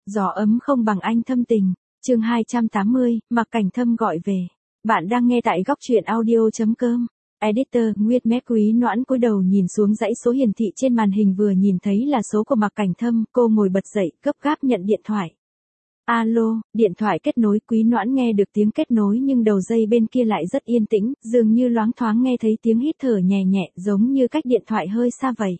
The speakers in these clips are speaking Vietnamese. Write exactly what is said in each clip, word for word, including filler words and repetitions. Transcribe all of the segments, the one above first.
Gió ấm không bằng anh thâm tình. Chương hai trăm tám mươi, Mạc Cảnh Thâm gọi về. Bạn đang nghe tại góc truyện audio chấm com. Editor, Nguyệt Mét Quý Noãn cúi đầu nhìn xuống dãy số hiển thị trên màn hình, vừa nhìn thấy là số của Mạc Cảnh Thâm, cô ngồi bật dậy, gấp gáp nhận điện thoại. Alo, điện thoại kết nối. Quý Noãn nghe được tiếng kết nối nhưng đầu dây bên kia lại rất yên tĩnh, dường như loáng thoáng nghe thấy tiếng hít thở nhẹ nhẹ, giống như cách điện thoại hơi xa vậy.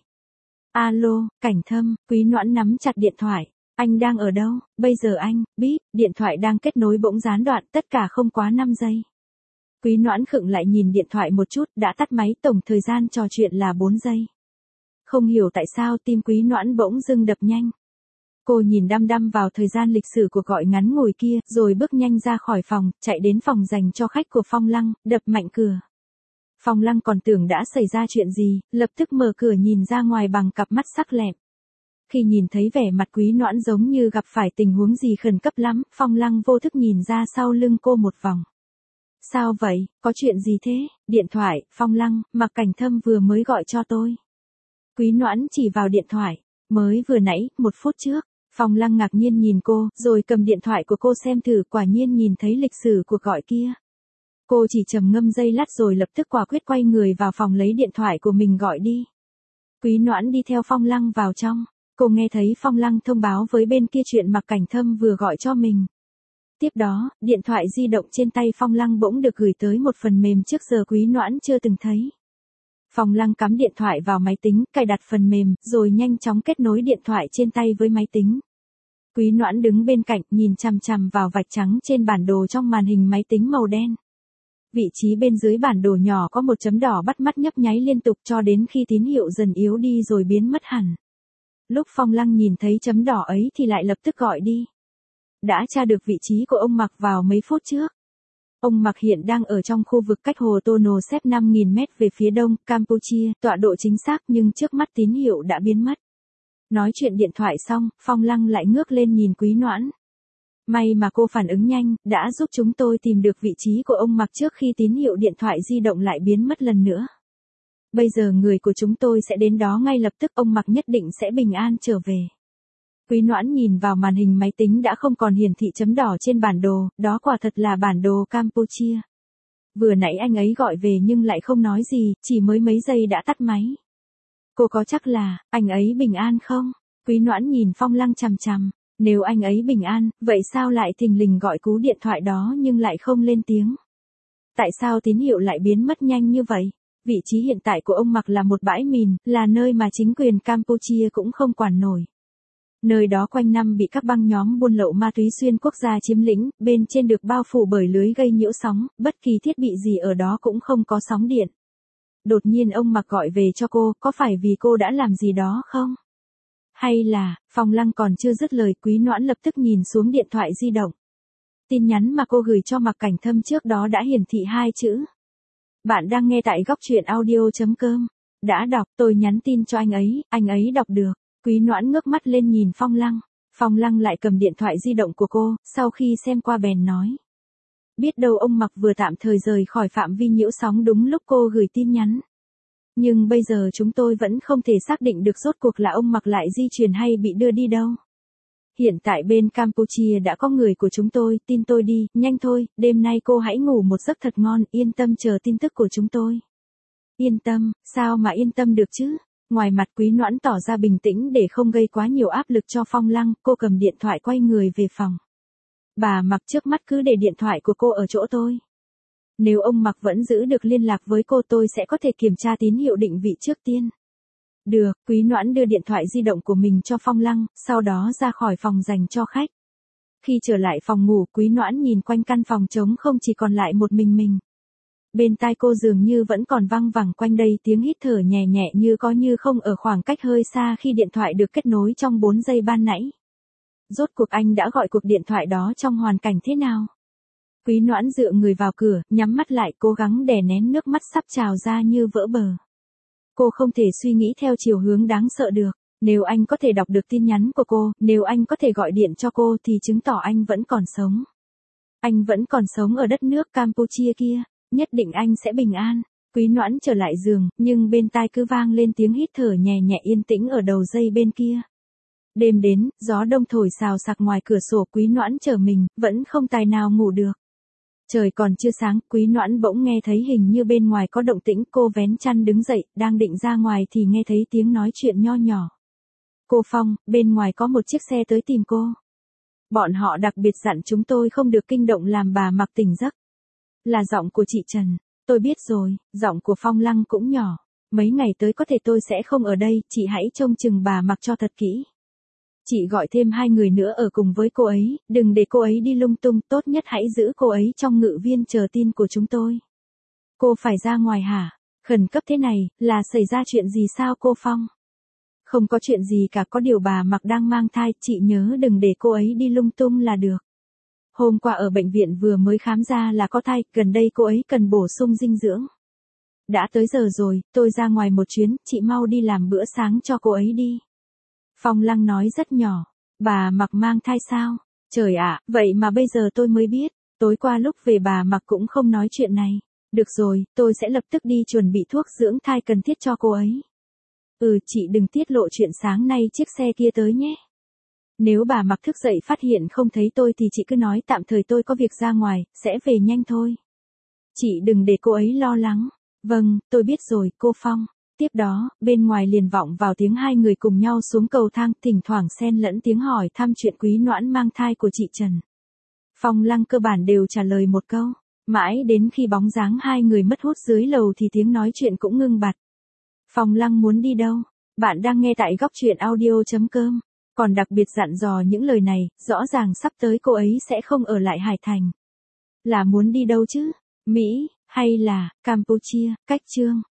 Alo, Cảnh Thâm. Quý Noãn nắm chặt điện thoại. Anh đang ở đâu? Bây giờ anh, bíp, điện thoại đang kết nối bỗng gián đoạn, tất cả không quá năm giây. Quý Noãn khựng lại nhìn điện thoại một chút, đã tắt máy, tổng thời gian trò chuyện là bốn giây. Không hiểu tại sao tim Quý Noãn bỗng dưng đập nhanh. Cô nhìn đăm đăm vào thời gian lịch sử cuộc gọi ngắn ngủi kia, rồi bước nhanh ra khỏi phòng, chạy đến phòng dành cho khách của Phong Lăng, đập mạnh cửa. Phong Lăng còn tưởng đã xảy ra chuyện gì, lập tức mở cửa nhìn ra ngoài bằng cặp mắt sắc lẹm. Khi nhìn thấy vẻ mặt Quý Noãn giống như gặp phải tình huống gì khẩn cấp lắm, Phong Lăng vô thức nhìn ra sau lưng cô một vòng. Sao vậy, có chuyện gì thế? Điện thoại, Phong Lăng, Mạc Cảnh Thâm vừa mới gọi cho tôi. Quý Noãn chỉ vào điện thoại, mới vừa nãy, một phút trước. Phong Lăng ngạc nhiên nhìn cô, rồi cầm điện thoại của cô xem thử, quả nhiên nhìn thấy lịch sử cuộc gọi kia. Cô chỉ trầm ngâm giây lát rồi lập tức quả quyết quay người vào phòng lấy điện thoại của mình gọi đi. Quý Noãn đi theo Phong Lăng vào trong. Cô nghe thấy Phong Lăng thông báo với bên kia chuyện Mạc Cảnh Thâm vừa gọi cho mình. Tiếp đó, điện thoại di động trên tay Phong Lăng bỗng được gửi tới một phần mềm trước giờ Quý Noãn chưa từng thấy. Phong Lăng cắm điện thoại vào máy tính, cài đặt phần mềm, rồi nhanh chóng kết nối điện thoại trên tay với máy tính. Quý Noãn đứng bên cạnh, nhìn chằm chằm vào vạch trắng trên bản đồ trong màn hình máy tính màu đen. Vị trí bên dưới bản đồ nhỏ có một chấm đỏ bắt mắt nhấp nháy liên tục cho đến khi tín hiệu dần yếu đi rồi biến mất hẳn. Lúc Phong Lăng nhìn thấy chấm đỏ ấy thì lại lập tức gọi đi. Đã tra được vị trí của ông Mạc vào mấy phút trước. Ông Mạc hiện đang ở trong khu vực cách hồ Tono Xếp năm nghìn mét về phía đông, Campuchia, tọa độ chính xác nhưng trước mắt tín hiệu đã biến mất. Nói chuyện điện thoại xong, Phong Lăng lại ngước lên nhìn Quý Noãn. May mà cô phản ứng nhanh, đã giúp chúng tôi tìm được vị trí của ông Mạc trước khi tín hiệu điện thoại di động lại biến mất lần nữa. Bây giờ người của chúng tôi sẽ đến đó ngay lập tức, ông Mạc nhất định sẽ bình an trở về. Quý Noãn nhìn vào màn hình máy tính đã không còn hiển thị chấm đỏ trên bản đồ, đó quả thật là bản đồ Campuchia. Vừa nãy anh ấy gọi về nhưng lại không nói gì, chỉ mới mấy giây đã tắt máy. Cô có chắc là, anh ấy bình an không? Quý Noãn nhìn Phong Lăng chằm chằm. Nếu anh ấy bình an, vậy sao lại thình lình gọi cú điện thoại đó nhưng lại không lên tiếng? Tại sao tín hiệu lại biến mất nhanh như vậy? Vị trí hiện tại của ông Mạc là một bãi mìn, là nơi mà chính quyền Campuchia cũng không quản nổi. Nơi đó quanh năm bị các băng nhóm buôn lậu ma túy xuyên quốc gia chiếm lĩnh, bên trên được bao phủ bởi lưới gây nhiễu sóng, bất kỳ thiết bị gì ở đó cũng không có sóng điện. Đột nhiên ông Mạc gọi về cho cô, có phải vì cô đã làm gì đó không? Hay là, Phong Lăng còn chưa dứt lời, Quý Noãn lập tức nhìn xuống điện thoại di động. Tin nhắn mà cô gửi cho Mạc Cảnh Thâm trước đó đã hiển thị hai chữ. Bạn đang nghe tại góc truyện audio chấm com. Đã đọc, tôi nhắn tin cho anh ấy, anh ấy đọc được. Quý Noãn ngước mắt lên nhìn Phong Lăng. Phong Lăng lại cầm điện thoại di động của cô, sau khi xem qua bèn nói. Biết đâu ông Mạc vừa tạm thời rời khỏi phạm vi nhiễu sóng đúng lúc cô gửi tin nhắn. Nhưng bây giờ chúng tôi vẫn không thể xác định được rốt cuộc là ông Mạc lại di chuyển hay bị đưa đi đâu. Hiện tại bên Campuchia đã có người của chúng tôi, tin tôi đi, nhanh thôi, đêm nay cô hãy ngủ một giấc thật ngon, yên tâm chờ tin tức của chúng tôi. Yên tâm, sao mà yên tâm được chứ? Ngoài mặt Quý Noãn tỏ ra bình tĩnh để không gây quá nhiều áp lực cho Phong Lăng, cô cầm điện thoại quay người về phòng. Bà Mạc trước mắt cứ để điện thoại của cô ở chỗ tôi. Nếu ông Mạc vẫn giữ được liên lạc với cô tôi sẽ có thể kiểm tra tín hiệu định vị trước tiên. Được, Quý Noãn đưa điện thoại di động của mình cho Phong Lăng, sau đó ra khỏi phòng dành cho khách. Khi trở lại phòng ngủ, Quý Noãn nhìn quanh căn phòng trống không chỉ còn lại một mình mình. Bên tai cô dường như vẫn còn văng vẳng quanh đây tiếng hít thở nhẹ nhẹ như có như không ở khoảng cách hơi xa khi điện thoại được kết nối trong bốn giây ban nãy. Rốt cuộc anh đã gọi cuộc điện thoại đó trong hoàn cảnh thế nào? Quý Noãn dựa người vào cửa, nhắm mắt lại cố gắng đè nén nước mắt sắp trào ra như vỡ bờ. Cô không thể suy nghĩ theo chiều hướng đáng sợ được. Nếu anh có thể đọc được tin nhắn của cô, nếu anh có thể gọi điện cho cô thì chứng tỏ anh vẫn còn sống. Anh vẫn còn sống ở đất nước Campuchia kia, nhất định anh sẽ bình an. Quý Noãn trở lại giường, nhưng bên tai cứ vang lên tiếng hít thở nhẹ nhẹ yên tĩnh ở đầu dây bên kia. Đêm đến, gió đông thổi xào xạc ngoài cửa sổ, Quý Noãn chờ mình, vẫn không tài nào ngủ được. Trời còn chưa sáng, Quý Noãn bỗng nghe thấy hình như bên ngoài có động tĩnh, cô vén chăn đứng dậy, đang định ra ngoài thì nghe thấy tiếng nói chuyện nho nhỏ. Cô Phong, bên ngoài có một chiếc xe tới tìm cô. Bọn họ đặc biệt dặn chúng tôi không được kinh động làm bà Mặc tỉnh giấc. Là giọng của chị Trần. Tôi biết rồi, giọng của Phong Lăng cũng nhỏ. Mấy ngày tới có thể tôi sẽ không ở đây, chị hãy trông chừng bà Mặc cho thật kỹ. Chị gọi thêm hai người nữa ở cùng với cô ấy, đừng để cô ấy đi lung tung, tốt nhất hãy giữ cô ấy trong ngự viên chờ tin của chúng tôi. Cô phải ra ngoài hả? Khẩn cấp thế này, là xảy ra chuyện gì sao cô Phong? Không có chuyện gì cả, có điều bà Mặc đang mang thai, chị nhớ đừng để cô ấy đi lung tung là được. Hôm qua ở bệnh viện vừa mới khám ra là có thai, gần đây cô ấy cần bổ sung dinh dưỡng. Đã tới giờ rồi, tôi ra ngoài một chuyến, chị mau đi làm bữa sáng cho cô ấy đi. Phong Lăng nói rất nhỏ, bà Mặc mang thai sao? Trời ạ, vậy mà bây giờ tôi mới biết, tối qua lúc về bà Mặc cũng không nói chuyện này. Được rồi, tôi sẽ lập tức đi chuẩn bị thuốc dưỡng thai cần thiết cho cô ấy. Ừ, chị đừng tiết lộ chuyện sáng nay chiếc xe kia tới nhé. Nếu bà Mặc thức dậy phát hiện không thấy tôi thì chị cứ nói tạm thời tôi có việc ra ngoài, sẽ về nhanh thôi. Chị đừng để cô ấy lo lắng. Vâng, tôi biết rồi, cô Phong. Tiếp đó, bên ngoài liền vọng vào tiếng hai người cùng nhau xuống cầu thang, thỉnh thoảng xen lẫn tiếng hỏi thăm chuyện Quý Noãn mang thai của chị Trần. Phong Lăng cơ bản đều trả lời một câu, mãi đến khi bóng dáng hai người mất hút dưới lầu thì tiếng nói chuyện cũng ngưng bặt. Phong Lăng muốn đi đâu? Bạn đang nghe tại góc truyện audio chấm com. Còn đặc biệt dặn dò những lời này, rõ ràng sắp tới cô ấy sẽ không ở lại Hải Thành. Là muốn đi đâu chứ? Mỹ, hay là Campuchia? Cách chương